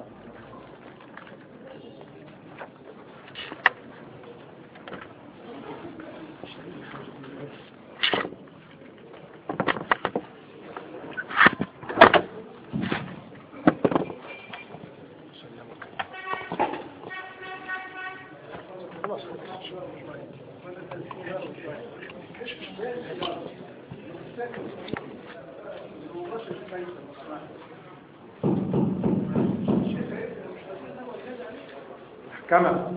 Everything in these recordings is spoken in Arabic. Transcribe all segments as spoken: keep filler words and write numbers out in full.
كما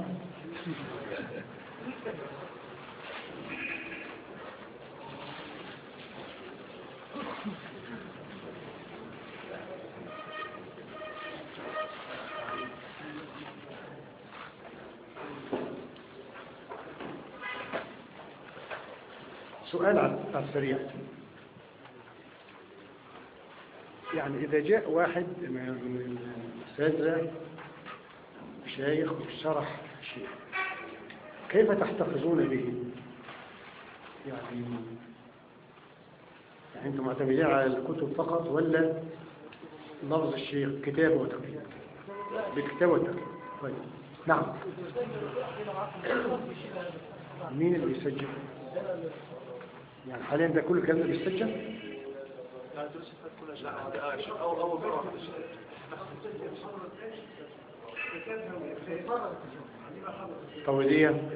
سؤال على السريع. يعني إذا جاء واحد من الأساتذة شيخ وشرح شيء، كيف تحتفظون به؟ يعني يعني أنتم معتمدين على الكتب فقط ولا لفظ الشيخ كتابة وتقرير؟ بكتابة وتقرير. طيب نعم. مين اللي بيسجل؟ يعني حاليا ده كل الكلام ده بيسجل؟ طويلية.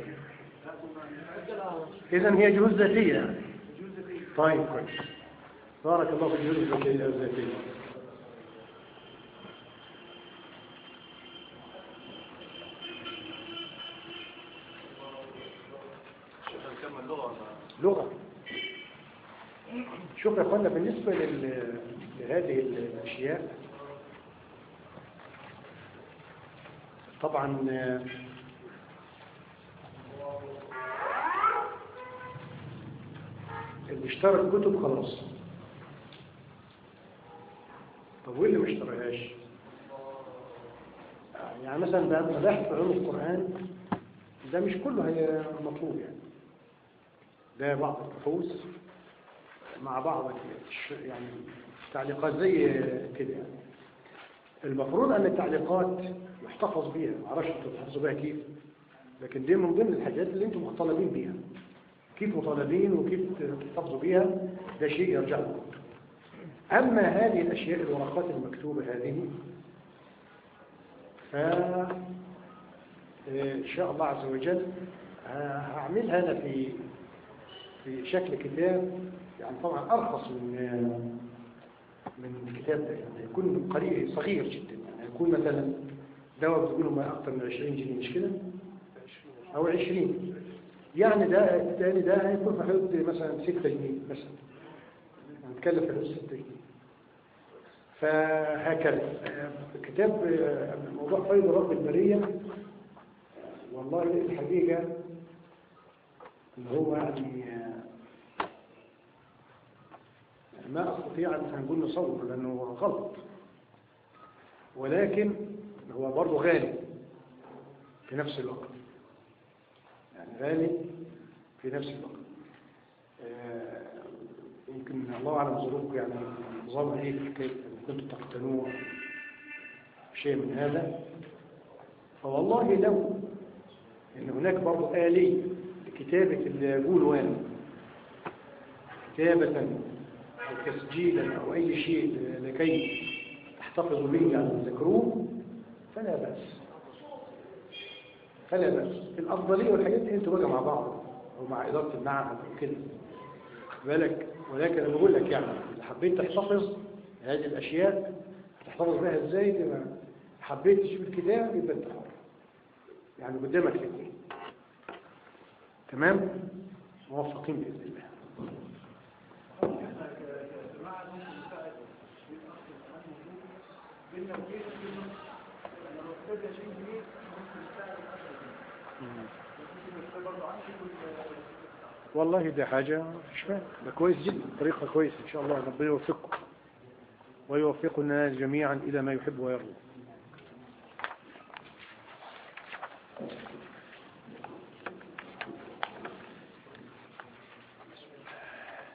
إذن هي جهود ذاتية يعني. طيب كويس، بارك الله في الجهود الذاتية. لغة. شوف يا اخوانا، بالنسبة لهذه الأشياء طبعا اللي اشترى الكتب خلاص. طب واللي ما اشتراهاش؟ يعني مثلا مباحث في علوم القرآن ده مش كله هي مطلوب، يعني ده بعض البحوث مع بعض يعني تعليقات زي كده. يعني المفروض ان التعليقات يحتفظ بيها، ما اعرفش انتوا تحتفظوا بيها كيف، لكن دي من ضمن الحاجات اللي انتم مطالبين بيها. كيف مطالبين وكيف تحتفظوا بيها ده شيء يرجع لكم. اما هذه الاشياء الورقات المكتوبه هذه ف ان شاء الله عز وجل هعملها انا في في شكل كتاب، يعني طبعا ارخص من من الكتاب ده، يعني يكون قليل صغير جدا، يعني يكون مثلا دواء بتقولوا ما اكثر من عشرين جنيه، مش كده؟ او عشرين، يعني ده الثاني ده هيكون في حدود مثلا ستة جنيه مثلا، هنتكلم في حدود ستة جنيه. فهكذا كتاب موضوع فيض رب البرية، والله الحقيقة ان هو يعني ما استطيع ان نقول نصور لانه غلط، ولكن هو برضه غالي في نفس الوقت، يعني غالي في نفس الوقت. آه يمكن الله اعلم ظروفكم، يعني نظام ايه في حكايه ان كنتم تقتنوه شيء من هذا. فوالله لو ان هناك برضه آلية لكتابة الجولوان كتابة أو تسجيلا أو أي شيء لكي تحتفظوا به يعني تذكروه فلا بأس، فلا بأس. الأفضلية والحاجات دي أنتوا بقى مع بعض أو مع إدارة المعهد وكده بالك. ولكن أنا بقول لك يعني إذا حبيت تحتفظ هذه الأشياء هتحتفظ بها إزاي؟ إذا حبيت تشوف الكتاب يبقى أنت حر، يعني قدامك الاثنين. تمام؟ موفقين بإذن الله. والله ده حاجة مش فاهم، ده كويس جدا، طريقة كويسة إن شاء الله. ربنا يوفقكم ويوفقنا جميعا إلى ما يحب ويرضى.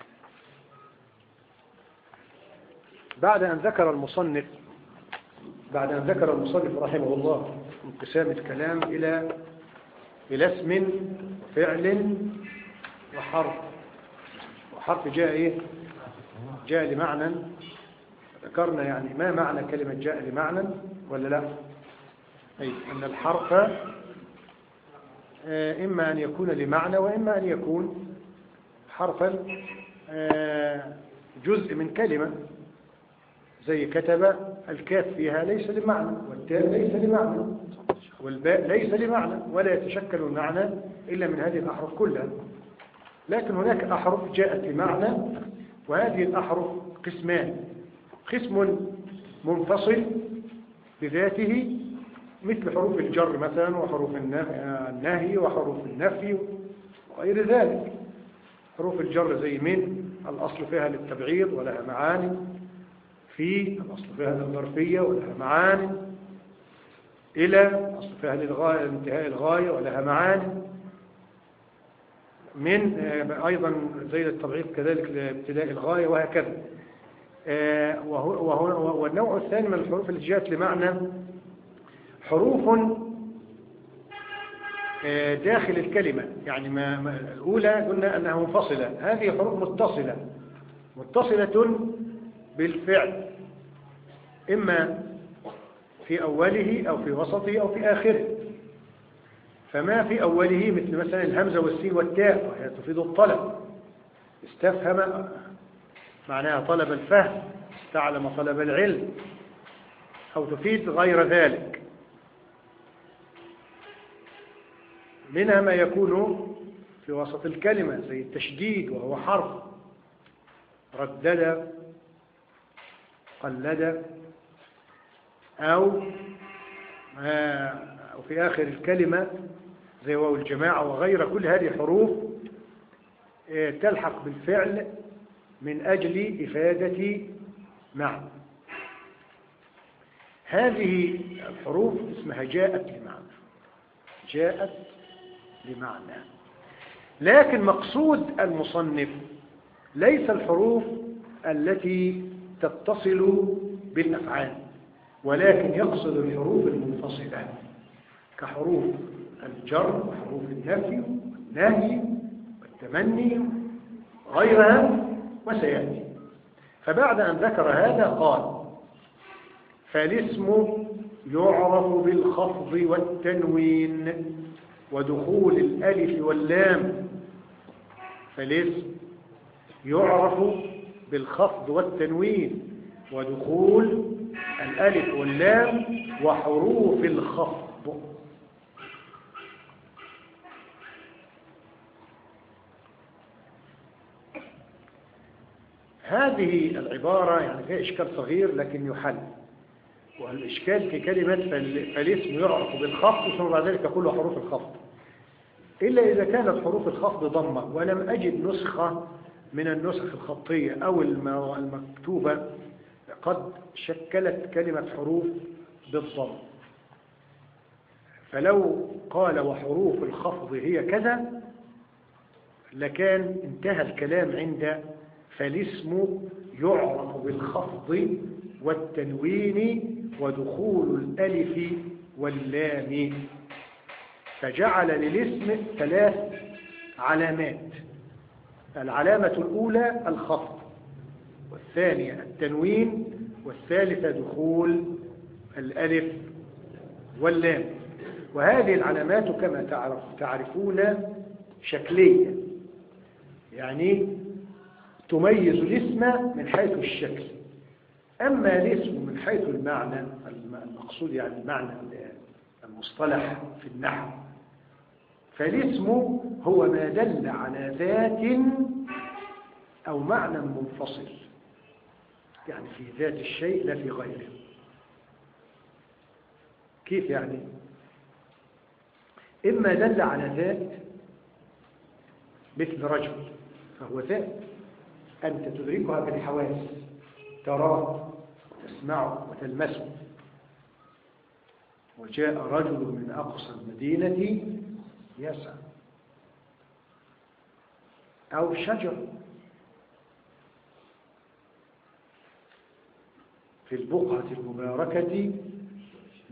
بعد أن ذكر المصنف بعد أن ذكر المصنف رحمه الله انقسام الكلام إلى إلى اسم وفعل وحرف. وحرف جاء إيه؟ جاء لمعنى. ذكرنا يعني ما معنى كلمة جاء لمعنى ولا لا؟ أي أن الحرف إما أن يكون لمعنى وإما أن يكون حرفا جزء من كلمة، زي كتب، الكاف فيها ليس لمعنى، والتاء ليس لمعنى، والباء ليس لمعنى، ولا يتشكل المعنى إلا من هذه الأحرف كلها. لكن هناك أحرف جاءت لمعنى، وهذه الأحرف قسمان: قسم منفصل بذاته مثل حروف الجر مثلا، وحروف النهي وحروف النفي وغير ذلك. حروف الجر زي من، الأصل فيها للتبعيض ولها معاني، في الأصل فيها للظرفية ولها معاني، إلى الأصل فيها للغاية انتهاء الغاية ولها معاني، من أيضا زي التبعيض كذلك لابتداء الغاية، وهكذا. وهو والنوع الثاني من الحروف التي جاءت لمعنى حروف داخل الكلمة، يعني ما, ما الأولى قلنا أنها منفصلة، هذه حروف متصلة متصلة بالفعل، إما في أوله أو في وسطه أو في آخره. فما في أوله مثل مثلا الهمزة والسين والتاء، وهي تفيد الطلب. استفهم معناها طلب الفهم، استعلم طلب العلم، أو تفيد غير ذلك. منها ما يكون في وسط الكلمة زي التشديد، وهو حرف ردد، قلد، أو أو في آخر الكلمة زي واو الجماعة وغير. كل هذه حروف تلحق بالفعل من أجل إفادة معنى. هذه الحروف اسمها جاءت لمعنى، جاءت لمعنى. لكن مقصود المصنف ليس الحروف التي تتصل بالأفعال، ولكن يقصد الحروف المنفصلة كحروف الجر وحروف النفي والنهي والتمني غيرها، وسيأتي. فبعد أن ذكر هذا قال: فالاسم يعرف بالخفض والتنوين ودخول الألف واللام. فالاسم يعرف بالخفض والتنوين ودخول الألف واللام وحروف الخفض. هذه العبارة يعني فيها إشكال صغير لكن يحل. والإشكال في كلمة فالاسم يعرف بالخفض ثم بعد ذلك يقول حروف الخفض، إلا إذا كانت حروف الخفض ضمة، ولم أجد نسخة من النسخ الخطية أو المكتوبة قد شكلت كلمة حروف بالضم. فلو قال وحروف الخفض هي كذا لكان انتهى الكلام عند فالاسم يعرف بالخفض والتنوين ودخول الألف واللام. فجعل للاسم ثلاث علامات: العلامة الأولى الخفض، والثانية التنوين، والثالثة دخول الألف واللام. وهذه العلامات كما تعرف تعرفون شكلية، يعني تميز الاسم من حيث الشكل. أما الاسم من حيث المعنى المقصود، يعني المعنى المصطلح في النحو، فالاسم هو ما دل على ذات أو معنى منفصل، يعني في ذات الشيء لا في غيره. كيف يعني؟ إما دل على ذات مثل رجل، فهو ذات أنت تدركها بالحواس، تراه وتسمعه وتلمسه. وجاء رجل من أقصى المدينة يسعى. أو شجر في البقعة المباركة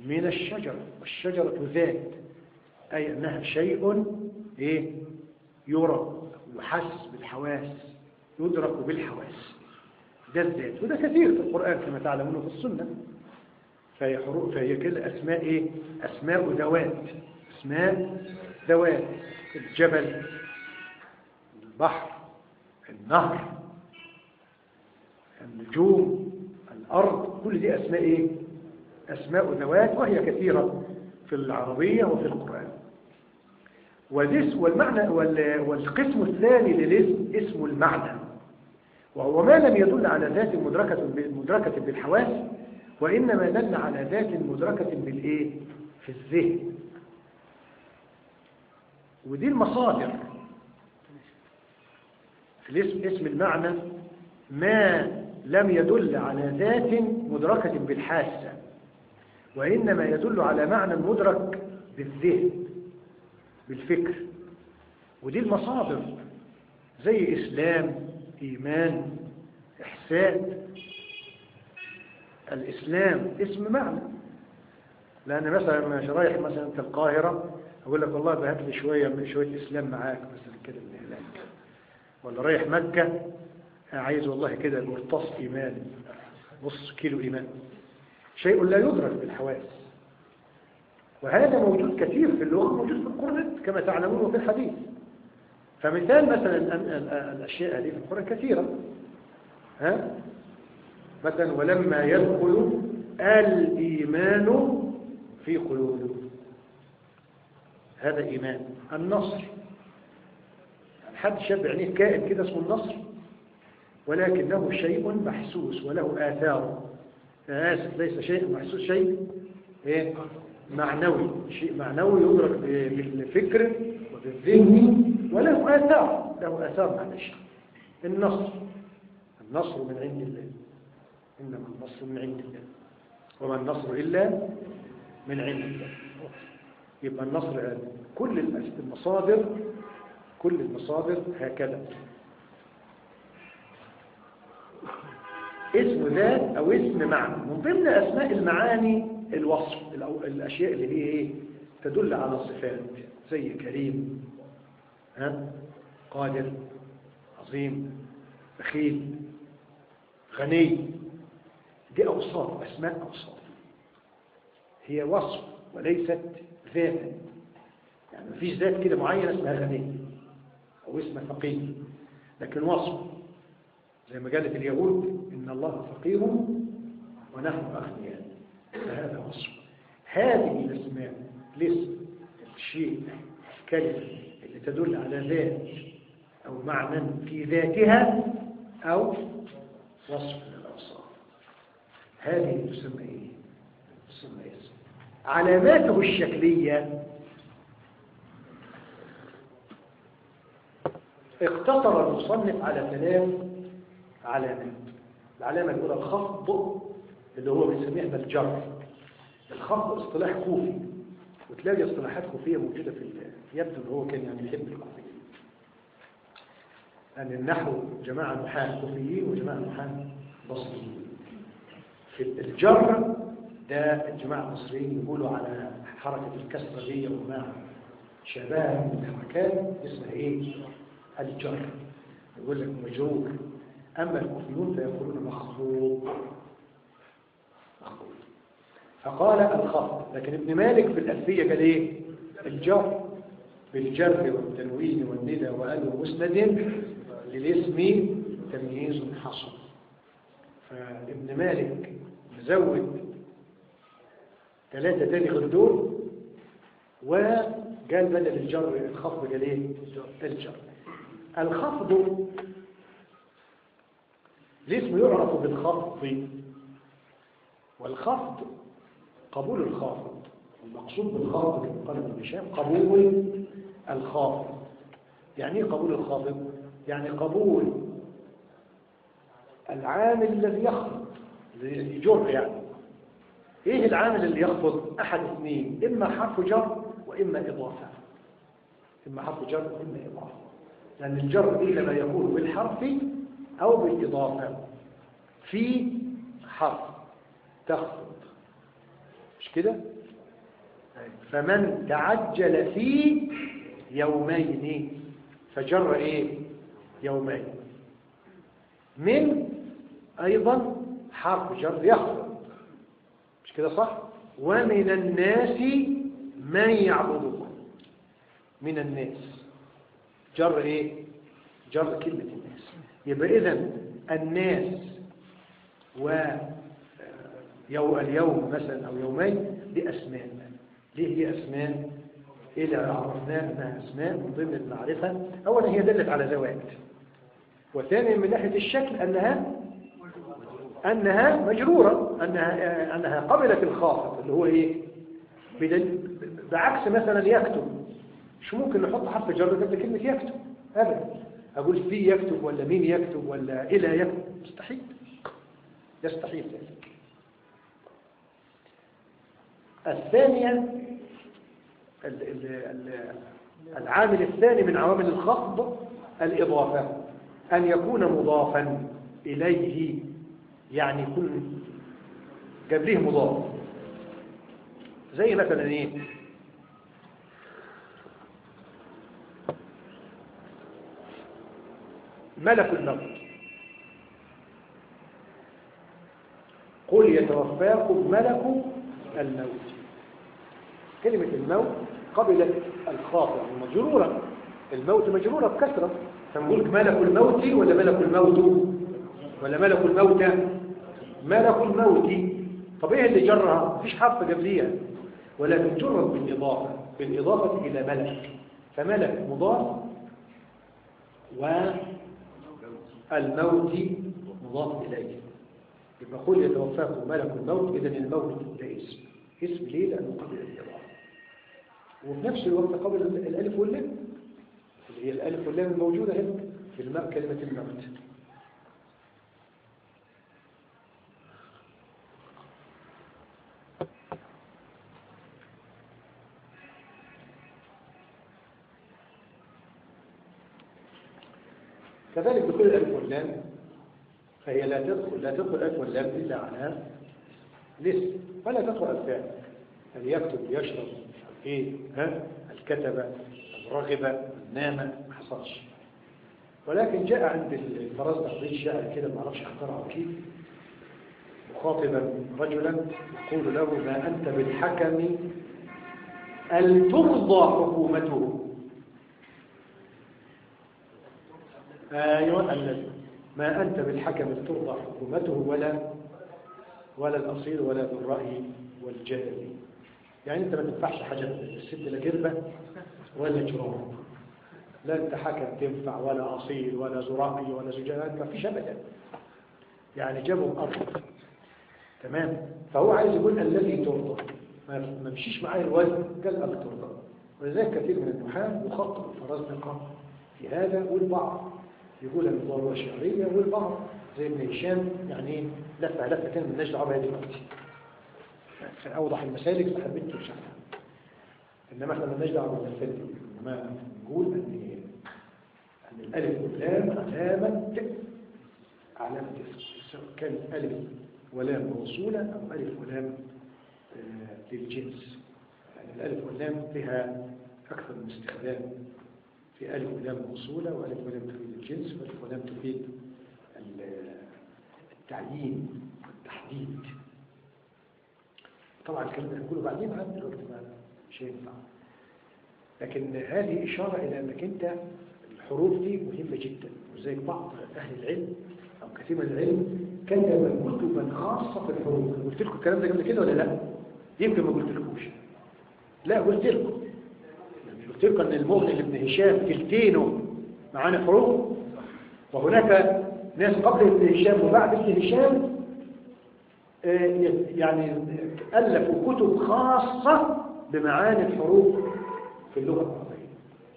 من الشجرة، والشجرة ذات، أي أنها شيء إيه؟ يرى، يحس بالحواس، يدرك بالحواس، ده الذات. وده كثير في القرآن كما تعلمون في السنة. فهي حروف، فهي كده أسماء إيه؟ أسماء ذوات، أسماء ذوات. الجبل، البحر، النهر، النجوم، الأرض، كل دي أسماء إيه؟ أسماء ذوات، وهي كثيرة في العربية وفي القرآن. والمعنى والقسم الثاني للاسم اسم المعنى، وهو ما لم يدل على ذات مدركة مدركة بالحواس، وإنما دل على ذات مدركة بالإيه؟ في الذهن. ودي المصادر في الاسم. اسم المعنى ما لم يدل على ذات مدركة بالحاسة، وإنما يدل على معنى مدرك بالذهن، بالفكر. ودي المصادر زي إسلام، إيمان، إحسان. الإسلام اسم معنى، لأن مثلا ما رايح مثلا أنت القاهرة أقول لك والله بهات لي شوية شوية إسلام معاك مثلا كده من هناك، ولا رايح مكة عايز والله كده قرطاس إيمان، نص كيلو إيمان. شيء لا يدرك بالحواس، وهذا موجود كثير في اللغة، موجود في القرآن كما تعلمون في الحديث. فمثال مثلا الأشياء هذه في القرآن كثيرة. ها؟ مثلا ولما يدخل الإيمان في قلوبهم، هذا إيمان. النصر، حد شاب عينيه كائن كده اسمه النصر، ولكنه شيء محسوس وله آثار. آسف، ليس شيء محسوس، شيء إيه؟ معنوي، شيء معنوي يدرك بالفكر وبالذهن، وله آثار، له آثار معنى شيء. النصر، النصر من عند الله، إنما النصر من عند الله، وما النصر إلا من عند الله. يبقى النصر هذا كل المصادر، كل المصادر هكذا. اسم ذات أو اسم معنى. من ضمن أسماء المعاني الوصف، الأشياء اللي هي إيه؟ تدل على صفات، زي كريم، ها؟ قادر، عظيم، بخيل، غني. دي أوصاف، أسماء أوصاف، هي وصف وليست ذاتا. يعني مفيش ذات كده معينة اسمها غني أو اسمها فقير، لكن وصف. زي ما قالت اليهود إن الله فقير ونحن أغنياء، فهذا وصف. هذه الأسماء، الاسم، الشيء، الكلمة اللي تدل على ذات أو معنى في ذاتها أو وصف من الأوصاف، هذه تسمى إيه؟ تسمى اسم. علاماته الشكلية اقتصر المصنف على ثلاث علامات. العلامة الأولى الخفض، اللي هو بنسميه الجر. الخفض اصطلاح كوفي، وتلاقي اصطلاحات كوفية موجودة في يبدو ان هو كان يعني يحب الكوفيين، لأن النحو جماعة نحاة كوفيين وجماعة نحاة بصريين. في الجر ده الجماعة البصريين يقولوا على حركة الكسرة دي وما شابهها من الحركات اسمها ايه؟ الجر. يقول لك مجرور. أما الكوفيون فيقولون مخفوض، مخفوض. فقال الخفض. لكن ابن مالك في الألفية قال ايه؟ الجر، بالجر والتنوين والندى وأل ومسند للاسم تمييز حصل. فابن مالك مزود ثلاثة تاني غير دول، وقال بدل الجر الخفض قال ايه؟ الجر. الخفض الاسم يعرف بالخفض، والخفض قبول الخافض. المقصود بالخافض كما قال ابن هشام قبول الخافض. يعني ايه قبول الخافض؟ يعني قبول العامل الذي يخفض، الذي يجر. يعني ايه العامل اللي يخفض؟ احد اثنين، اما حرف جر واما اضافه. اما حرف جر واما اضافه، لان الجر انما يكون بالحرف او بالاضافه. في حرف تخفض مش كده؟ فمن تعجل في يومين فجر ايه؟ يومين. من ايضا حرف جر يخفض، مش كده صح؟ ومن الناس من يعبدون. من الناس جر ايه؟ جر كلمة الناس. يبقى اذن الناس و يو اليوم مثلا او يومين دي اسماء. ليه هي اسماء؟ إلى عرفناها أنها أسماء من ضمن المعرفة. أولا هي دلت على زواج، وثانيا من ناحية الشكل أنها أنها مجرورة، أنها أنها قبلت الخافض اللي هو إيه؟ بعكس مثلا يكتب، مش ممكن نحط حرف جر قبل كلمة يكتب أبدا. أقول في يكتب ولا مين يكتب ولا إلى يكتب، مستحيل، يستحيل ذلك. الثانية العامل الثاني من عوامل الخفض الإضافة، أن يكون مضافا إليه، يعني يكون قبله مضاف. زي مثلا إيه؟ ملك الموت، قل يتوفاكم ملك الموت. كلمة الموت قبلت الخاطئ مجرورة، الموت مجرورة بكثرة، فنقول ملك الموت ولا ملك الموت ولا ملك الموت؟ ملك الموت. طب ايه اللي جرها؟ مفيش حرف قبليها، ولكن جرت بالإضافة، بالإضافة إلى ملك، فملك مضاف والموت مضاف إليه. يبقى قل يتوفاكم ملك الموت، إذن الموت ده اسم. اسم ليه؟ لأنه قبل الإضافة، وفي نفس الوقت قبل الألف واللام، اللي هي الألف واللام الموجودة هنا في الماء كلمة الموت. كذلك بكل الألف واللام، فهي لا تدخل لا تدخل الألف واللام إلا على الاسم، ولا تدخل الفعل. يعني يكتب، يشرب، ايه ها الكتب، الرغب، نام، ما حصلش. ولكن جاء عند الفرزدق عبد شاعر كده ما اعرفش اخترعه كيف، مخاطبا رجلا يقول له: ما انت بالحكم ال ترضى حكومته. ايوه الذي ما انت بالحكم ال ترضى حكومته ولا ولا الاصيل ولا ذو الراي والجدل. يعني انت ما تنفعش حاجه، الست لا جربه ولا جرام، لا انت حكم تنفع ولا اصيل ولا زراعي ولا زجاج، ما فيش ابدا. يعني جابوا ارض تمام. فهو عايز يقول الذي ترضى، ما مشيش معاه الوزن، قال ابي ترضى. ولذلك كثير من النحاة يخطئ الفرزدقه في هذا، والبعض يقول ان الضروره شعريه، والبعض زي ابن هشام يعني لفه لفه كان من نجد عربيه دلوقتي في اوضح المسالك، فحبيت تشرحها. انما احنا مالناش دعوه بالمسالك، انما نقول ان ان الالف واللام علامه علامه اسم، سواء كان الف ولام موصوله او الف ولام آه للجنس. يعني الالف واللام لها اكثر من استخدام، في الف ولام موصوله، والف ولام تفيد الجنس، والف ولام تفيد التعيين والتحديد. طبعا الكلام ده هنقوله بعدين، عن دلوقتي ما مش هينفع، لكن هذه إشارة إلى أنك أنت الحروف دي مهمة جدا. وزي بعض أهل العلم أو كثير من العلم كتب كتبا خاصة في الحروف. قلت لكم الكلام ده قبل كده ولا لا؟ يمكن ما قلت لكمش. لا قلت لكم، قلت لكم أن المغني لابن هشام تلتينه معانا حروف، وهناك ناس قبل ابن هشام وبعد ابن هشام يعني ألفوا كتب خاصة بمعاني الحروف في اللغة العربية.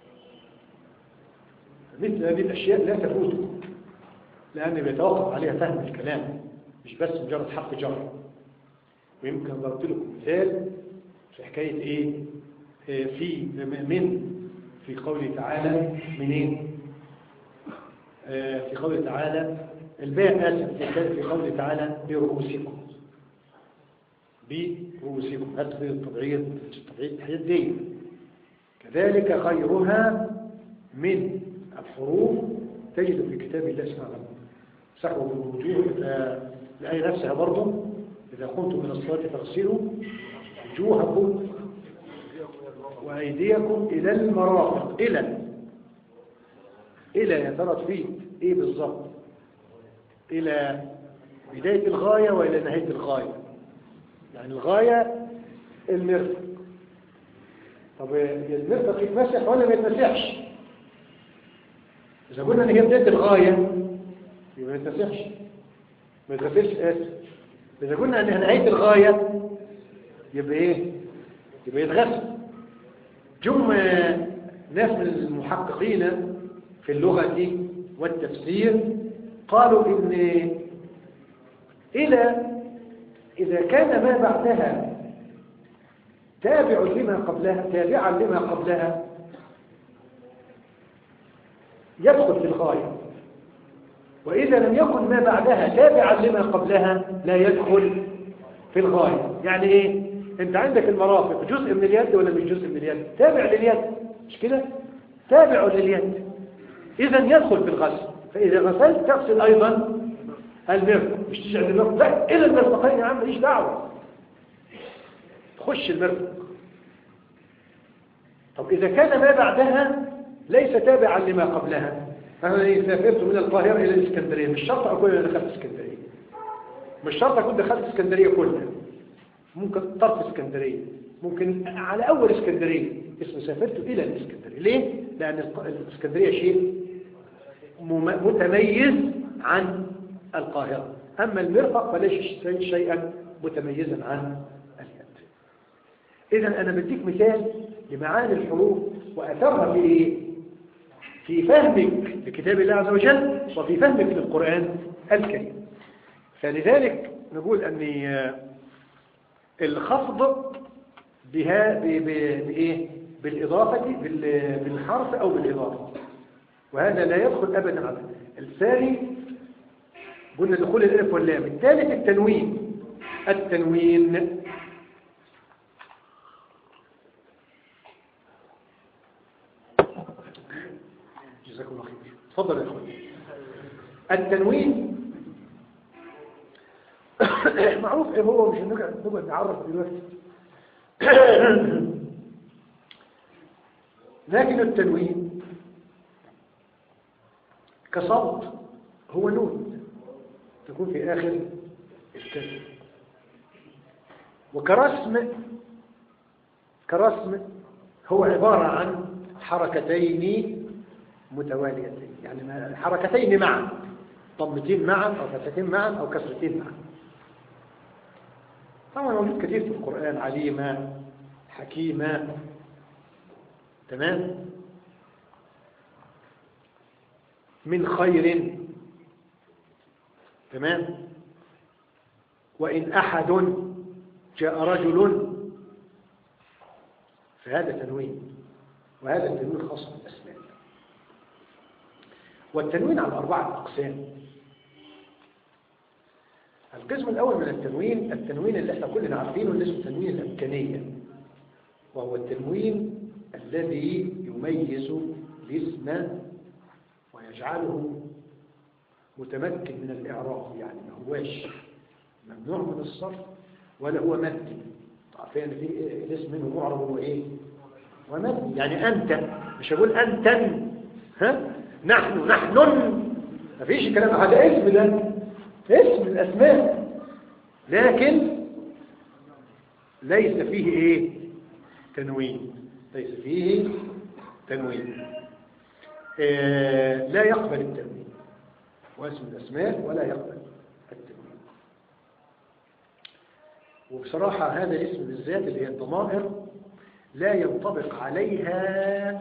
مثل هذه الأشياء لا تفوتكم، لأن بيتوقف عليها فهم الكلام، مش بس مجرد حرف جر. ويمكن ضربت لكم مثال في حكاية إيه في من في قوله تعالى منين في قوله تعالى الباء آسف في قوله تعالى برؤوسكم. برؤوسكم، هل تفيد التبعيض؟ التبعيض الحاجات دي. كذلك غيرها من الحروف تجد في كتاب الله سبحانه وتعالى. سحوا بالوجوه لأي نفسها برضه، إذا قمتم من الصلاة فاغسلوا وجوهكم وأيديكم إلى المرافق. إلى إلى يا ترى تفيد إيه بالظبط؟ إلى بداية الغاية وإلى نهاية الغاية. يعني الغاية المرفق. طب المرفق يتمسح ولا ما يتمسحش؟ إذا قلنا إن هي بداية الغاية يبقى ما يتمسحش، ما يتغسلش. آسف. إذا قلنا إنها نهاية الغاية يبقى إيه؟ يبقى يتغسل. جم ناس من المحققين في اللغة والتفسير قالوا إن إلى إذا كان ما بعدها تابع لما قبلها تابعا لما قبلها يدخل في الغاية، وإذا لم يكن ما بعدها تابعا لما قبلها لا يدخل في الغاية. يعني إيه؟ أنت عندك المرافق جزء من اليد ولا مش جزء من اليد؟ تابع لليد، مش كده؟ تابع لليد، إذا يدخل في الغسل. فإذا غسلت تغسل أيضا المرفق، مش تجعل المرفق لا إلى المرفقين يا عم، ماليش دعوة، تخش المرفق. طب إذا كان ما بعدها ليس تابعا لما قبلها، أنا سافرت من القاهرة إلى الإسكندرية، مش شرط أكون أنا دخلت اسكندرية، مش شرط أكون دخلت اسكندرية كلها، ممكن طرف اسكندرية، ممكن على أول اسكندرية اسمه سافرت إلى الإسكندرية. ليه؟ لأن الإسكندرية شيء متميز عن القاهرة، أما المرفق فليس شيئا متميزا عن اليد. إذن أنا بديك مثال لمعاني الحروف وأثرها في إيه؟ في فهمك لكتاب الله عز وجل وفي فهمك للقرآن الكريم. فلذلك نقول أن الخفض بها بإيه؟ بالإضافة بالحرف أو بالإضافة، وهذا لا يدخل أبدا على الثاني. قلنا دخول الألف واللام. الثالث التنوين. التنوين جزاكم الله خير. تفضل يا أخوان. التنوين معروف ايه هو، مش نقعد نقعد نعرف دلوقتي. لكن التنوين كصوت هو نون تكون في آخر الكلمة، وكرسم كرسم هو عبارة عن حركتين متواليتين، يعني حركتين معا، ضمتين معا أو فتحتين معا أو كسرتين معا. طبعا موجود كثير في القرآن، عليما حكيما، تمام، من خير، تمام، وإن أحد جاء رجل، فهذا تنوين، وهذا التنوين خاص بالأسماء. والتنوين على أربعة أقسام. القسم الأول من التنوين التنوين اللي احنا كلنا عارفينه اللي اسمه تنوين الأمكانية، وهو التنوين الذي يميز الاسم ويجعله متمكن من الإعراب، يعني ما هواش ممنوع من الصرف ولا هو مبني. عارفين في الاسم منه معرب هو ايه؟ ومبني. يعني أنت، مش هقول أنتن، ها؟ نحن نحن، ما فيش كلام. هذا اسم، ده اسم الأسماء، لكن ليس فيه ايه؟ تنوين، ليس فيه تنوين. آه لا يقبل التنوين، واسم الأسماء ولا يقبل التنوين. وبصراحة هذا الاسم بالذات اللي هي الضمائر لا ينطبق عليها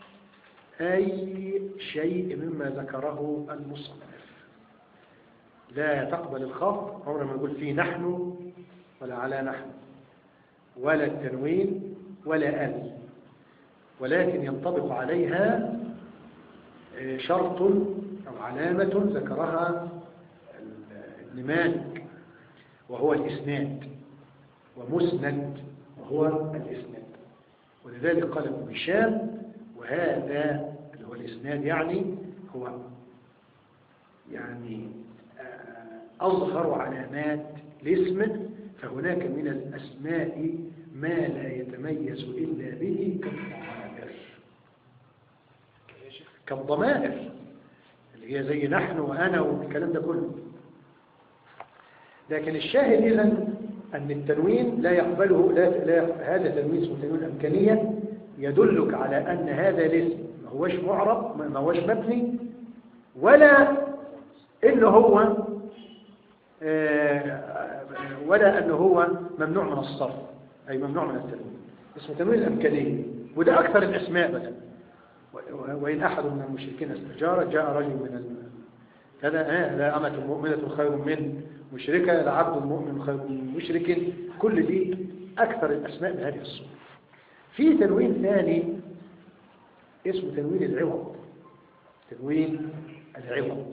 أي شيء مما ذكره المصنف. لا تقبل الخفض، عمرنا ما نقول فيه نحن ولا على نحن، ولا التنوين ولا أل، ولكن ينطبق عليها شرط أو علامة ذكرها ابن مالك، وهو الإسناد. ومسند وهو الإسناد. ولذلك قال ابن هشام وهذا اللي هو الإسناد يعني هو يعني أظهر علامات الاسم، فهناك من الأسماء ما لا يتميز إلا به كالضمائر كالضمائر اللي هي زي نحن وأنا والكلام ده كله. لكن الشاهد إذن أن التنوين لا يقبله لا لا هذا تنوين اسمه تنوين أمكانية، يدلك على أن هذا الاسم ما هوش معرب ما هوش مبني ولا إنه هو ولا أنه هو ممنوع من الصرف، أي ممنوع من التنوين، اسمه تنوين الأمكانية. وده أكثر الأسماء بقى. وإن أحد من المشركين استجار جاء رجل من كذا لا أمة مؤمنة خير من مشركة، لا عبد مؤمن خير من مشرك. كل دي أكثر الأسماء بهذه الصورة. في تنوين ثاني اسمه تنوين العوض. تنوين العوض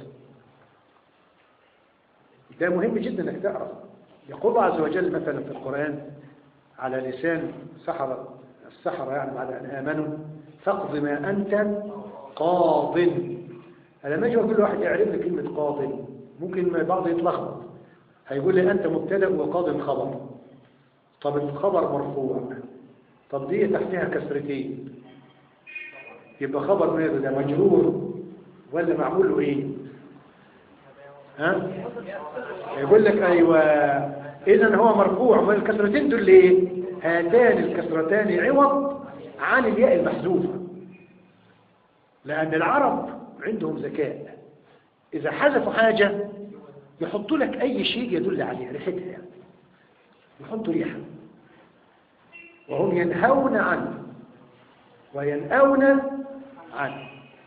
ده مهم جدا انك تعرف. يقول الله عز وجل مثلا في القرآن على لسان سحرة السحرة يعني بعد أن آمنوا فاقض ما أنت قاض. لما يجي كل واحد يعرف لي كلمة قاض ممكن بعض يتلخبط، هيقول لي أنت مبتدأ وقاض خبر. طب الخبر مرفوع، طب دي تحتها كسرتين، يبقى خبر ماذا ده مجرور ولا معمول له ايه؟ ها؟ يقول لك ايوه اذا هو مرفوع. والكسرتين دول ليه؟ هاتان الكسرتان عوض عن الياء المحذوفه. لان العرب عندهم ذكاء، اذا حذفوا حاجه يحطوا لك اي شيء يدل عليها ريحتها يعني. يحطوا ريحه وهم ينهون عنه وينأون عنه.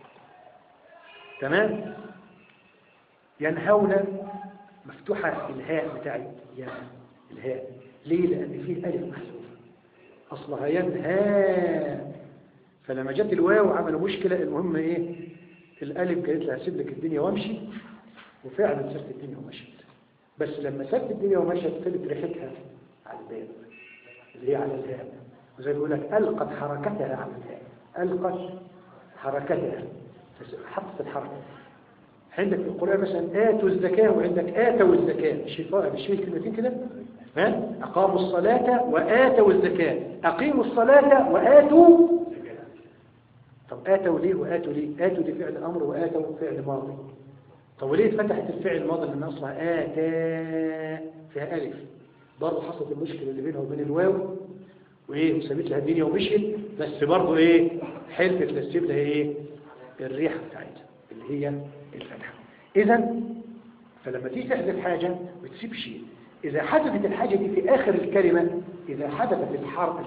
تمام؟ ينهون مفتوحة الهاء بتاعت يا الهاء. ليه؟ لأن فيه ألف محذوفة أصلها ينهى، فلما جت الواو عملوا مشكلة. المهم إيه؟ الألف قالت لها سيب لك الدنيا وامشي، وفعلا سبت الدنيا ومشت. بس لما سبت الدنيا ومشت طلت ريحتها على الباب اللي هي على الهاء، وزي يقول لك ألقت حركتها على الهاء، ألقت حركتها حطت الحركة. عندك في القرآن مثلا آتوا الزكاة وعندك آتوا الزكاة، الشيطان بالشيء كلمتين كده. ها؟ أقاموا الصلاة وآتوا الزكاة، أقيموا الصلاة وآتوا. طب آتوا ليه وآتوا ليه؟ آتوا دي فعل أمر وآتوا فعل ماضي. طب وليه فتحت الفعل الماضي لأن أصلها آتا فيها ألف؟ برضه حصلت المشكلة اللي بينها وبين الواو وإيه وسابت لها الدنيا ومشيت، بس برضه إيه حلفت تسيب لها إيه الريحة بتاعتها اللي هي الفتحة. إذا فلما تيجي تحذف حاجة بتسيب شيء. إذا حذفت الحاجة دي في آخر الكلمة، إذا حذفت الحرف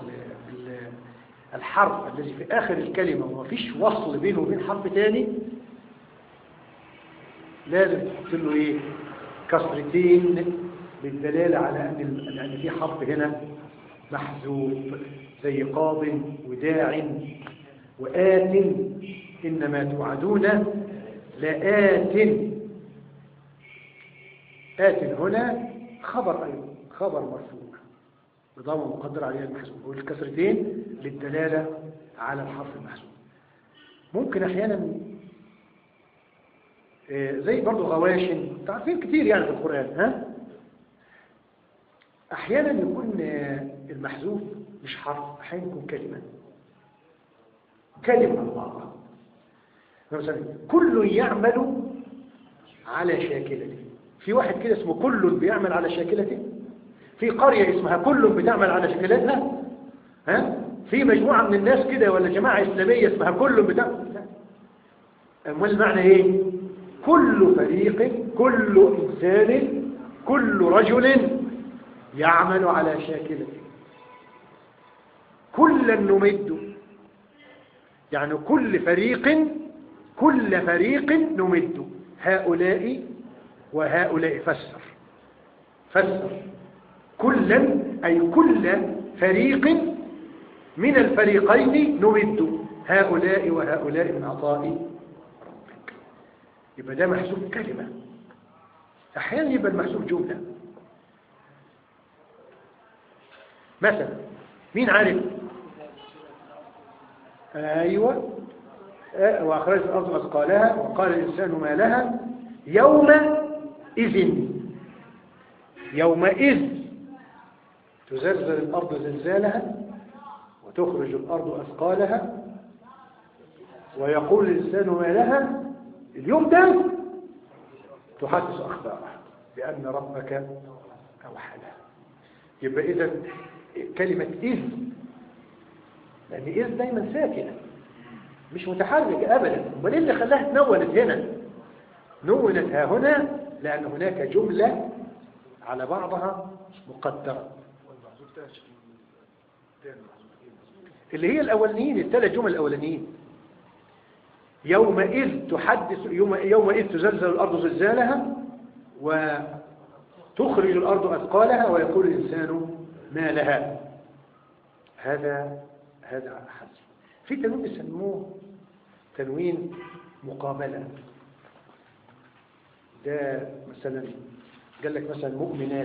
الحرف الذي في آخر الكلمة وما فيش وصل بينه وبين حرف تاني، لازم تحط له إيه كسرتين بالدلالة على أن أن في حرف هنا محذوف، زي قاض وداع وآت إنما توعدون لآت. آت هنا خبر أيضا خبر مرفوع بضم مقدر عليها المحذوف، والكسرتين للدلالة على الحرف المحذوف. ممكن أحيانا زي برضو غواشن تعرفين كتير يعني في القرآن. ها أحيانا يكون المحذوف مش حرف، أحيانا يكون كلمة كلمة الله. مثلا كل يعمل على شاكلته، في واحد كده اسمه كل بيعمل على شاكلته، في قرية اسمها كل بتعمل على شاكلتها. ها في مجموعة من الناس كده ولا جماعة إسلامية اسمها كل بتعمل. أمال المعنى إيه؟ كل فريق، كل إنسان، كل رجل يعمل على شاكلته. كلا نمد، يعني كل فريق كل فريق نمد هؤلاء وهؤلاء. فسر فسر كلا أي كل فريق من الفريقين نمد هؤلاء وهؤلاء من عطاء ربك. يبقى ده محسوب كلمة. أحيانا يبقى المحسوب جملة. مثلا مين عارف؟ أيوة. آه، وأخرجت الأرض أثقالها وقال الإنسان ما لها يومئذ يومئذ تزلزل الأرض زلزالها وتخرج الأرض أثقالها ويقول الإنسان ما لها اليوم ده تحدث أخبارها بأن ربك أوحى لها. يبقى إذا كلمة إذ، لأن إذ دايما ساكنة مش متحركة أبدا، بل اللي خلاها تنونت هنا نونت ها هنا لأن هناك جملة على بعضها مقدرة اللي هي الأولانيين، الثلاث جمل الأولانيين. يومئذ تحدث يوم يومئذ تزلزل الأرض زلزالها وتخرج الأرض أثقالها ويقول الإنسان ما لها. هذا هذا حسن. في تنوين يسموه تنوين مقابلة. ده مثلا قال لك مثلا مؤمنات،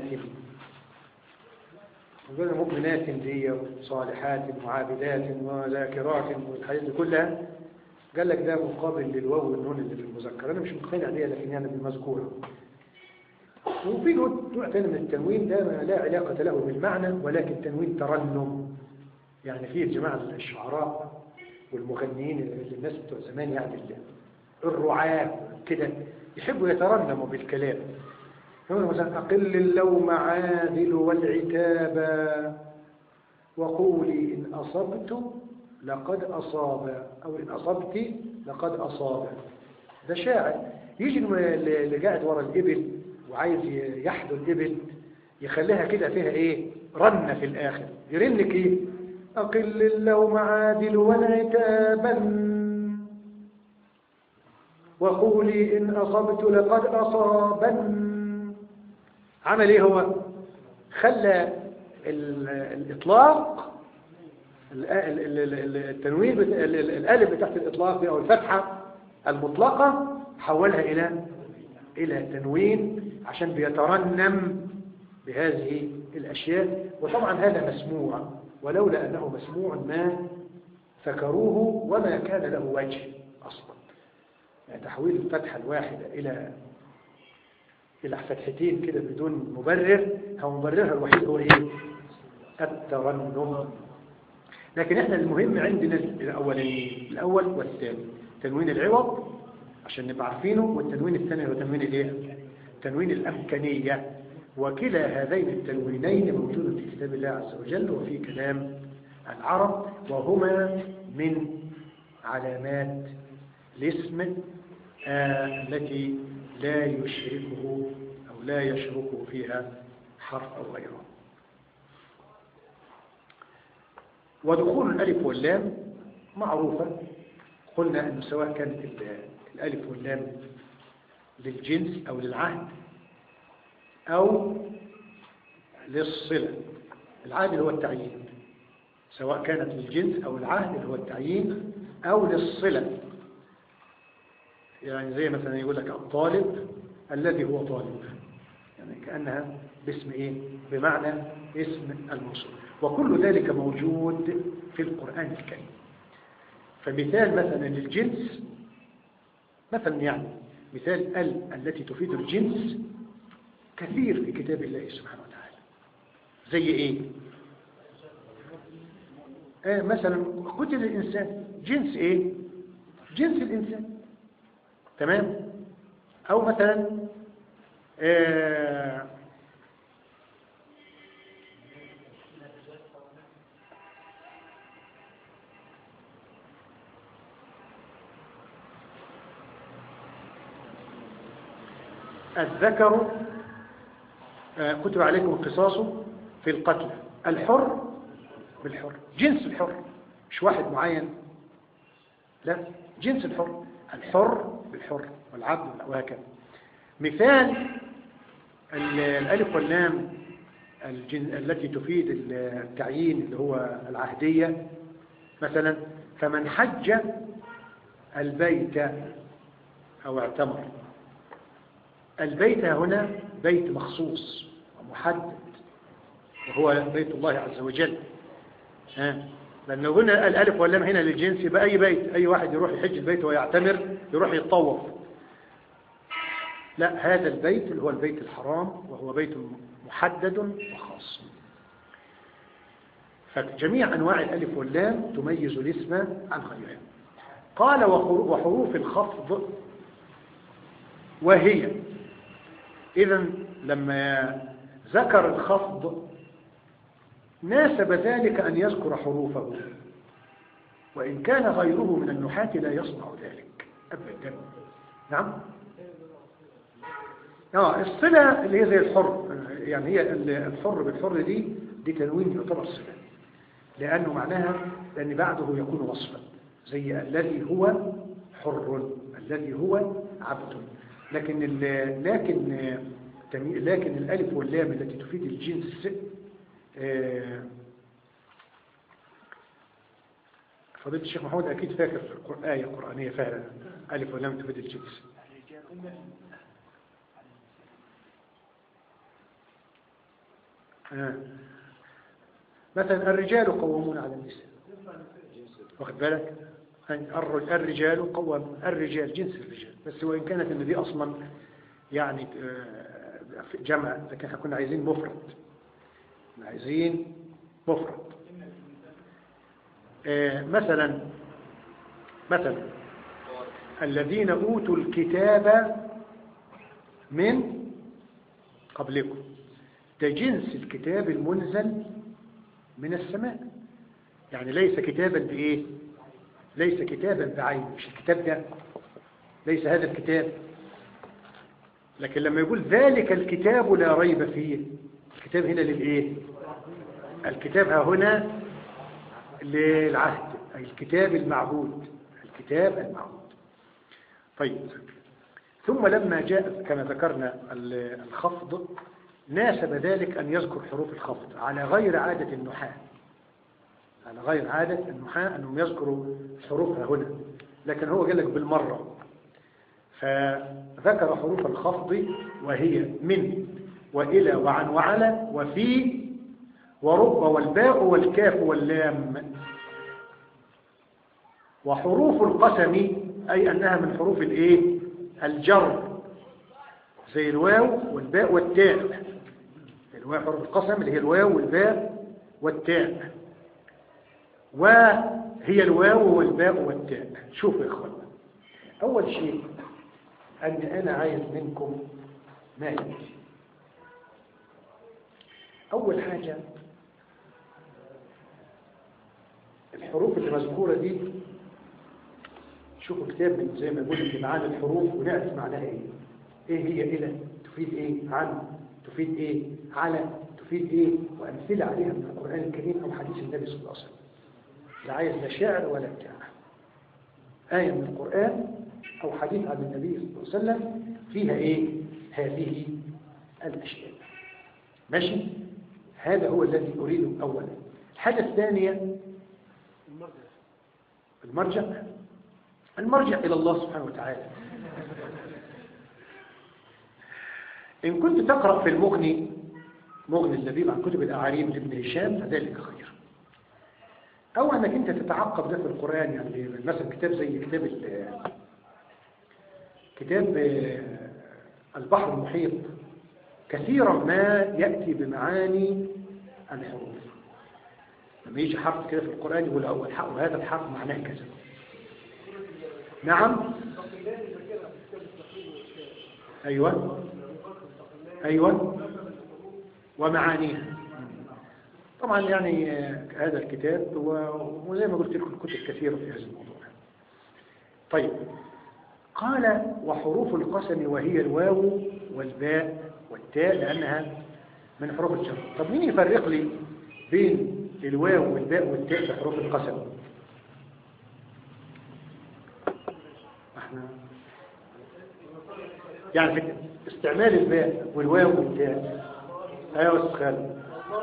وقال مؤمنات دي صالحات وعابدات وذاكرات والحاجات دي كلها، قال لك ده مقابل للواو والنون اللي في المذكر. انا مش مقتنع بيها لكن يعني بالمذكوره. وفي نوع ثاني من التنوين ده لا علاقه له بالمعنى ولكن تنوين ترنم. يعني فيه جماعه الشعراء والمغنيين اللي الناس بتوع زمان يعني الرعاة كده يحبوا يترنموا بالكلام. يقول مثلا أقل اللوم عاذل والعتاب وقولي إن أصبت لقد أصاب أو إن أصبت لقد أصاب. ده شاعر يجي اللي قاعد ورا الإبل وعايز يحدو الإبل يخليها كده فيها إيه رنة في الآخر، يرنك إيه أقل اللوم عاذل والعتابا وقولي إن أصبت لقد أصابا. عمل إيه هو؟ خلى الإطلاق التنوين الألف بتاعت الإطلاق أو الفتحة المطلقة حولها إلى إلى تنوين عشان بيترنم بهذه الأشياء. وطبعا هذا مسموع، ولولا أنه مسموع ما ذكروه وما كان له وجه أصلا. يعني تحويل الفتحة الواحدة إلى إلى فتحتين كده بدون مبرر، هو مبررها الوحيد هو إيه؟ الترنم. لكن إحنا المهم عندنا الأولاني الأول والثاني، تنوين العوض عشان نبقى عارفينه، والتنوين الثاني هو تنوين الإيه؟ تنوين الأمكانية. وكلا هذين التنوينين موجود في كتاب الله عز وجل وفي كلام العرب، وهما من علامات الاسم آه التي لا يشركه أو لا يشركه فيها حرف أو غيره. ودخول الألف واللام معروفة. قلنا أنه سواء كانت الألف واللام للجنس أو للعهد أو للصلة. العهد اللي هو التعيين، سواء كانت للجنس أو العهد اللي هو التعيين أو للصلة. يعني زي مثلا يقول لك الطالب الذي هو طالب، يعني كأنها باسم إيه؟ بمعنى اسم الموصول. وكل ذلك موجود في القرآن الكريم. فمثال مثلا للجنس، مثلا يعني مثال ال التي تفيد الجنس كثير في كتاب الله سبحانه وتعالى. زي إيه؟ آه مثلا قتل الإنسان، جنس إيه؟ جنس الإنسان. تمام؟ أو مثلا آه الذكر آه كتب عليكم القصاص في القتل، الحر بالحر، جنس الحر مش واحد معين، لا جنس الحر، الحر بالحر والعبد وهكذا. مثال الألف واللام التي تفيد التعيين اللي هو العهدية، مثلا فمن حج البيت أو اعتمر. البيت هنا بيت مخصوص ومحدد، وهو بيت الله عز وجل. ها لأن لو قلنا الألف واللام هنا للجنس يبقى أي بيت، أي واحد يروح يحج البيت ويعتمر يروح يتطوف. لا، هذا البيت اللي هو البيت الحرام وهو بيت محدد وخاص. فجميع أنواع الألف واللام تميز الاسم عن غيرها. قال وحروف الخفض وهي، إذن لما ذكر الخفض ناسب ذلك أن يذكر حروفه، وإن كان غيره من النحاة لا يصنع ذلك أبدا. نعم. اه الصلة اللي هي زي الحر، يعني هي الحر بالحر دي دي تنوين يعتبر صلة، لأنه معناها لأن بعده يكون وصفا، زي الذي هو حر، الذي هو عبد. لكن لكن لكن الألف واللام التي تفيد الجنس فضيلة الشيخ محمود أكيد فاكر في آية قرآنية فعلا ألف واللام تفيد الجنس. آه. مثلا الرجال قوامون على النساء، واخد بالك؟ الرجال قوامون، الرجال جنس الرجال، بس وإن كانت إن دي أصلا يعني جمع، لكن احنا كنا عايزين مفرد، عايزين مفرد. آه مثلا مثلا الذين أوتوا الكتاب من قبلكم، ده جنس الكتاب المنزل من السماء، يعني ليس كتابا بإيه؟ ليس كتابا بعين، مش الكتاب ده، ليس هذا الكتاب. لكن لما يقول ذلك الكتاب لا ريب فيه، الكتاب هنا للإيه؟ الكتاب ها هنا للعهد، أي الكتاب المعهود، الكتاب المعهود. طيب، ثم لما جاء كما ذكرنا الخفض ناسب ذلك أن يذكر حروف الخفض على غير عادة النحاة، على غير عادة النحاة أنهم يذكروا حروفها هنا، لكن هو قال لك بالمرة، فذكر حروف الخفض وهي من وإلى وعن وعلى وفي ورب والباء والكاف واللام. وحروف القسم أي أنها من حروف الإيه؟ الجر، زي الواو والباء والتاء. الواو حروف القسم اللي هي الواو والباء والتاء، وهي الواو والباء والتاء. شوفوا يا إخوانا، أول شيء أن أنا عايز منكم ما يأتي. أول حاجة الحروف اللي مذكورة دي، شوفوا كتاب من زي ما يقول لك معاني الحروف ونعرف معناها ايه. ايه هي إلى تفيد ايه، عن تفيد ايه، على تفيد ايه، وأمثلة عليها من القرآن الكريم أو حديث النبي صلى الله عليه وسلم. لا عايز لا شعر ولا بتاع، آية من القرآن أو حديث عن النبي صلى الله عليه وسلم فيها ايه هذه الأشياء. ماشي؟ هذا هو الذي أريده أولا. الحاجة الثانية المرجع، المرجع إلى الله سبحانه وتعالى. إن كنت تقرأ في المغني، مغني اللبيب عن كتب الأعاريب لابن هشام فذلك خير، أو أنك أنت تتعقب ده في القرآن، يعني مثلا كتاب زي كتاب كتاب البحر المحيط كثيرا ما يأتي بمعاني الحروف. لما يجي حرف كده في القرآن يقول أول حق وهذا الحرف معناه كذا. نعم. أيوة أيوة ومعانيها. طبعا يعني هذا الكتاب وزي ما قلت لكم الكتب كثيرة في هذا الموضوع. طيب، قال وحروف القسم وهي الواو والباء والتاء لأنها من حروف الجر. طب مين يفرق لي بين الواو والباء والتاء في حروف القسم؟ احنا يعني في استعمال الباء والواو والتاء. ايوه استاذ خالد.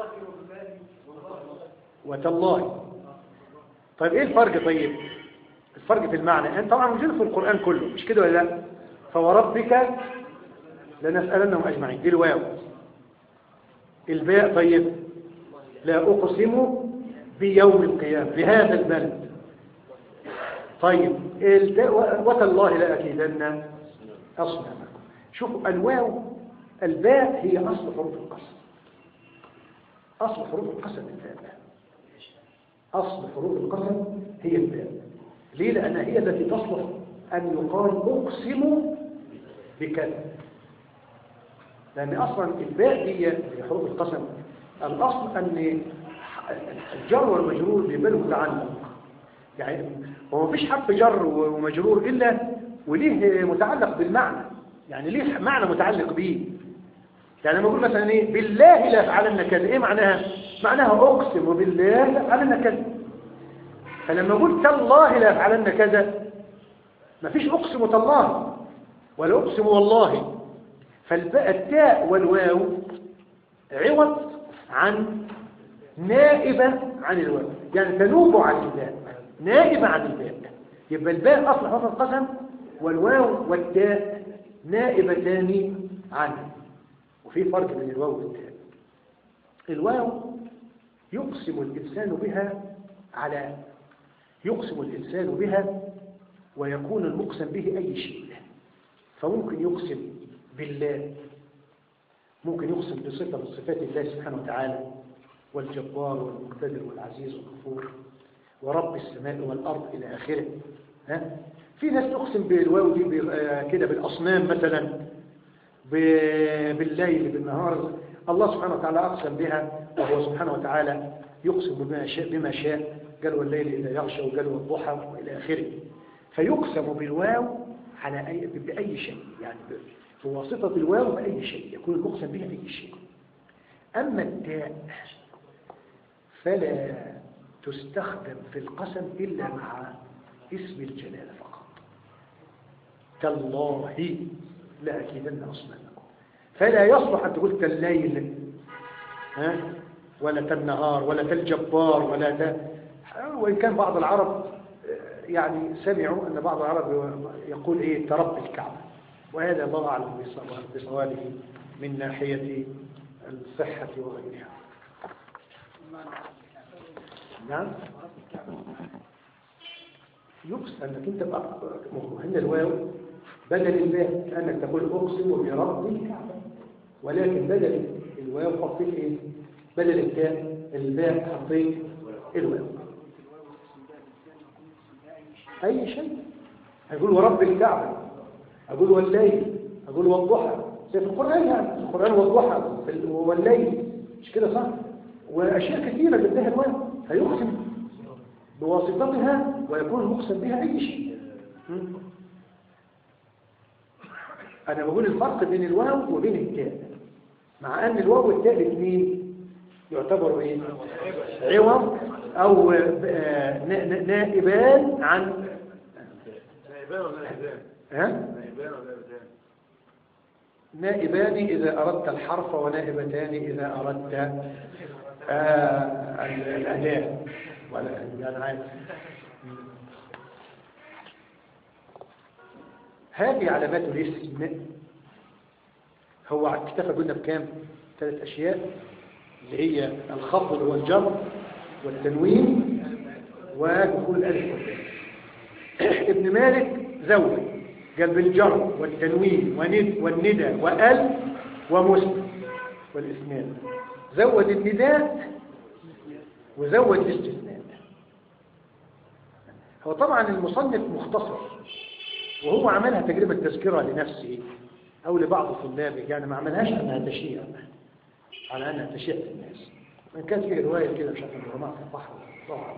وتالله. طيب ايه الفرق؟ طيب الفرق في المعنى، انت طبعا موجود في القرآن كله مش كده ولا لا؟ فوربك لنسألنهم اجمعين، دي الواو. الباء طيب لا أقسم بيوم القيامة بهذا البلد. طيب وتالله لأكيدن أصنامكم. شوفوا الواو الباء هي أصل حروف القسم. أصل حروف القسم الباء. أصل حروف القسم هي الباء. ليه؟ لأنها هي التي تصلح أن يقال أقسم بكذا. لأن أصلا الباء دي حروف القسم الأصل أن الجر والمجرور بيبقى متعلق. يعني هو مفيش حرف جر ومجرور إلا وليه متعلق بالمعنى، يعني ليه معنى متعلق به. يعني لما أقول مثلا إيه بالله لا أفعلن كذا، إيه معناها؟ معناها أقسم بالله لا أفعلن كذا. فلما أقول تالله لا أفعلن كذا مفيش أقسم تالله ولا أقسم والله. فالتاء والواو عوض عن نائبة عن الواو، يعني تنوب عن الباء، نائبة عن الباء. يبقى الباء أصل حرف القسم والواو والتاء نائبتان عنه. وفي فرق بين الواو والتاء. الواو يقسم الإنسان بها على يقسم الإنسان بها ويكون المقسم به أي شيء. فممكن يقسم بالله، ممكن يقسم بصفة من صفات الله سبحانه وتعالى، والجبار والمقتدر والعزيز والغفور ورب السماء والأرض إلى آخره. ها؟ في ناس تقسم بالواو دي كده بالأصنام مثلا، بالليل بالنهار. الله سبحانه وتعالى أقسم بها، وهو سبحانه وتعالى يقسم بما شاء بما شاء قال والليل إذا يغشى وقال والضحى وإلى آخره. فيقسم بالواو على أي بأي شيء، يعني بواسطة الواو بأي شيء يكون المقسم به أي شيء. أما التاء فلا تستخدم في القسم إلا مع اسم الجلالة فقط. تالله لأكيدن أصنامكم. فلا يصلح أن تقول تالليل ها ولا تالنهار ولا تالجبار ولا ت... وإن كان بعض العرب يعني سمعوا أن بعض العرب يقول إيه ترب الكعبة، وهذا الله أعلم بصوابه من ناحية الصحة وغيرها. نعم يقسم أنك أنت هنا الواو بدل الباء كأنك تقول أقسم برب الكعبة، ولكن بدل الواو حطيت إيه؟ بدل التاء الباء حطيت الواو. أي شيء أقول ورب الكعبة، أقول والليل، أقول والضحى. في القرآن يعني القرآن والضحى والليل مش كده صح؟ وأشياء كثيرة بالله الواو فيقسم بواسطتها ويكون مقسم بها أي شيء. أنا بقول الفرق بين الواو وبين التاء، مع أن الواو والتاء الاثنين يعتبروا إيه؟ عوض أو نائبان عن نائبان ولا نائبان؟ ها؟ نائبان ولا نائبان؟ نائبان إذا أردت الحرف ونائبتان إذا أردت آه الأداء ولا يعني عارف. هذه علامات الاسم. هو اكتفى قلنا بكام؟ ثلاث أشياء اللي هي الخفض والجر والتنوين ودخول الألف والتاء. ابن مالك زود قال بالجر والتنوين والندى وأل ومسلم والإسناد. زود النداء وزود الاستثناء. هو طبعا المصنف مختصر وهو عملها تجربة تذكرة لنفسه أو لبعض طلابه، يعني ما عملهاش أنها تشيع على أنها تشيع في الناس. من كانت فيه رواية كده بشكل الرماء في البحر طبعا.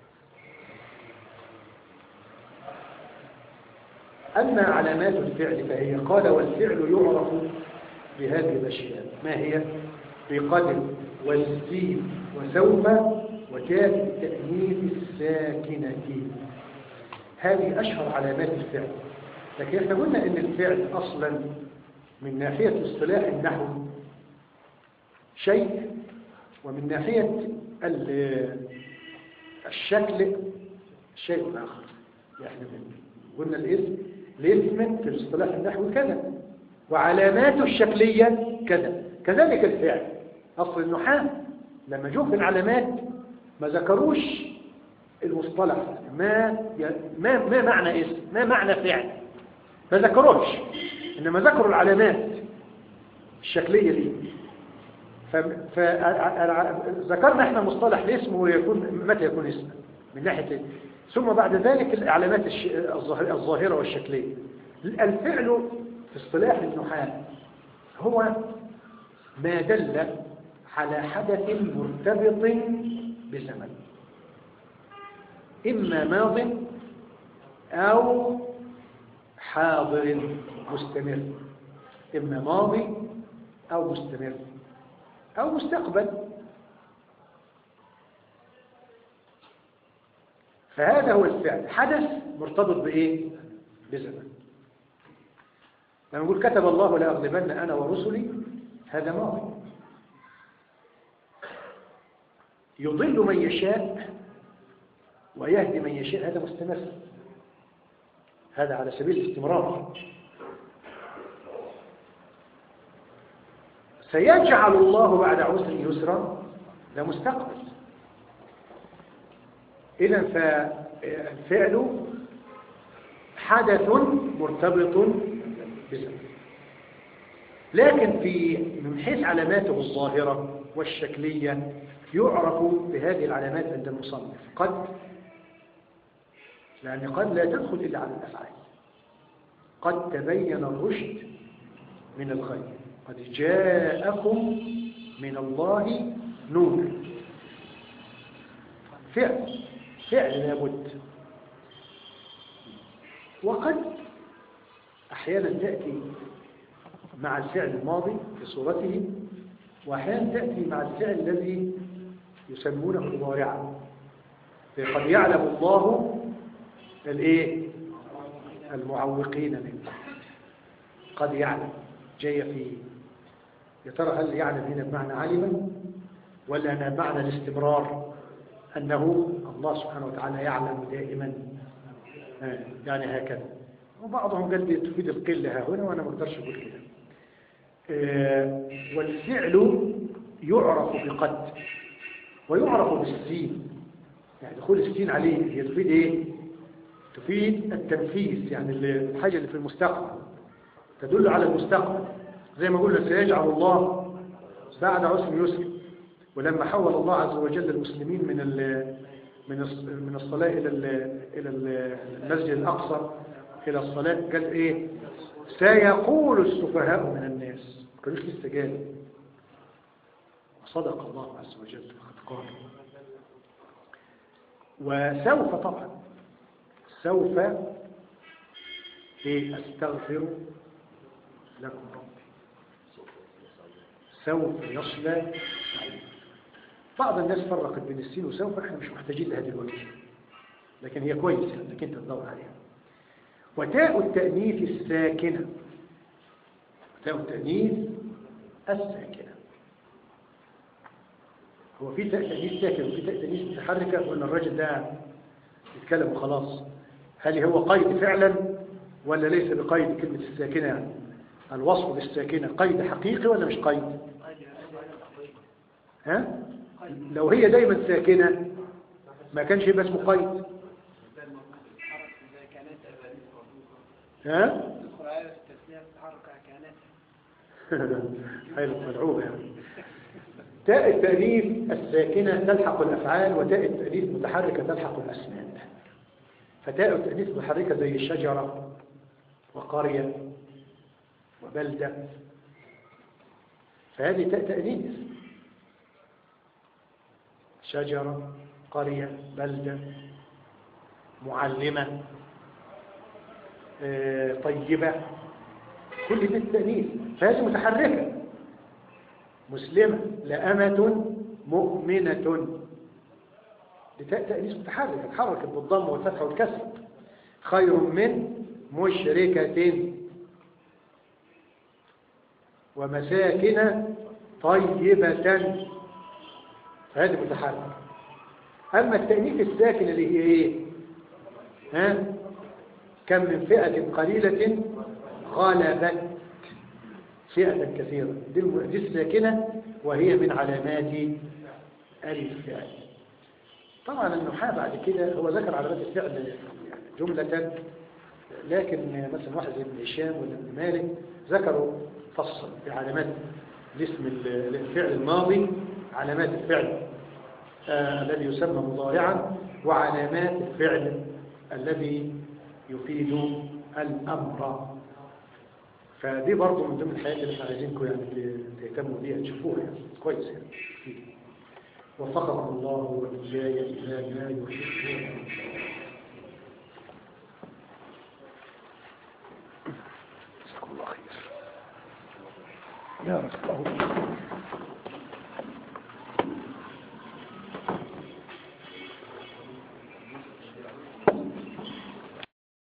أما علامات الفعل فهي قال والفعل يعرف بهذه الأشياء. ما هي؟ بقدر والسين وسوف وتاء التأنيث الساكنة. هذه أشهر علامات الفعل. لكن احنا قلنا ان الفعل اصلا من ناحية اصطلاح النحو شيء، ومن ناحية الشكل شيء آخر. يعني قلنا الاسم الاسم في اصطلاح النحو كذا وعلاماته الشكلية كذا، كذلك الفعل. أصل النحاة لما جوا في العلامات ما ذكروش المصطلح، ما ما ما معنى اسم، ما معنى فعل، ما ذكروش، إنما ذكروا العلامات الشكلية دي. فذكرنا احنا مصطلح الاسم ويكون متى يكون اسم من ناحية، ثم بعد ذلك العلامات الظاهرة والشكلية. الفعل في اصطلاح النحاة هو ما دل على حدث مرتبط بزمن، إما ماض أو حاضر مستمر، إما ماضي أو مستمر أو مستقبل. فهذا هو الفعل، حدث مرتبط بإيه؟ بزمن. لما نقول كتب الله لأغلبن أنا ورسلي، هذا ماضي. يضل من يشاء ويهدي من يشاء، هذا مستمر، هذا على سبيل الاستمرار. سيجعل الله بعد عسر يسرا، ده مستقبل. إذن فالفعل حدث مرتبط بزمن، لكن في من حيث علاماته الظاهرة والشكلية يعرف بهذه العلامات عند المصنف. قد، لأن قد لا تدخل إلا على الأفعال. قد تبين الرشد من الغي، قد جاءكم من الله نور. فعل فعل لابد. وقد أحيانا تأتي مع الفعل الماضي في صورته، وأحيانا تأتي مع الفعل الذي يسمونه مضارعا. قد يعلم الله الايه المعوقين منكم، قد يعلم جايه في، يا ترى هل يعلم هنا بمعنى علما ولا أنا بمعنى الاستمرار، أنه الله سبحانه وتعالى يعلم دائما، يعني هكذا. وبعضهم قال لي تفيد القلة ها هنا، وأنا ما اقدرش أقول كده. والفعل يعرف بقد ويعرف بالسين، يعني دخول السين عليه هي تفيد ايه؟ تفيد التنفيذ، يعني الحاجة اللي في المستقبل تدل على المستقبل، زي ما قلنا سيجعل الله بعد عسر يسر. ولما حول الله عز وجل المسلمين من من من الصلاة إلى إلى المسجد الأقصى إلى الصلاة، قال إيه؟ سيقول السفهاء من الناس، ما كانوش لسه جاي. وصدق الله عز وجل قد قال. وسوف طبعا، سوف إيه؟ أستغفر لكم ربي، سوف يصلى. بعض الناس فرقت بين السين وسوف، احنا مش محتاجين لها دلوقتي، لكن هي كويسه انك انت تدور عليها. وتاء التأنيث الساكنه، تاء التأنيث الساكنه، هو في تاء تأنيث ساكن وفي تاء تأنيث متحركه، ولا الراجل ده يتكلم وخلاص؟ هل هو قيد فعلا ولا ليس بقيد؟ كلمه الساكنه يعني الوصف بالساكنه قيد حقيقي ولا مش قيد؟ ها؟ لو هي دايما ساكنة ما كانش يبقى اسمه قيد. ها؟ حيلة مدعوبة يعني. تاء التأنيث الساكنة تلحق الأفعال، وتاء التأنيث متحركة تلحق الأسماء. فتاء التأنيث متحركة زي الشجرة وقرية وبلدة، فهذه تاء تأنيث، شجرة، قرية، بلدة، معلمة، طيبة، كل دي التأنيث، فهذه متحركة. مسلمة، لأمة مؤمنة، دي تأنيث متحركة، تحركت بالضم والفتح والكسر. خير من مشركة، ومساكن طيبة، هذه متحرك. أما التأنيث الساكن اللي هي إيه؟ ها؟ كم من فئة قليلة غلبت فئة كثيرة، دي الساكنة، وهي من علامات ألف فعل. طبعا النحاة بعد كده هو ذكر علامات الفعل يعني جملة، لكن مثلا واحد زي ابن هشام ولا ابن مالك ذكروا فصل في علامات الاسم الفعل الماضي، علامات الفعل آه الذي يسمى مضارعا، وعلامات الفعل الذي يفيد الأمر. فدي برضو من ضمن الحاجات اللي احنا عايزينكم يعني تهتموا بيها تشوفوها يعني كويس يعني. وفقكم الله وإياي إلى ما يحب. جزاكم الله خير. بارك الله فيك.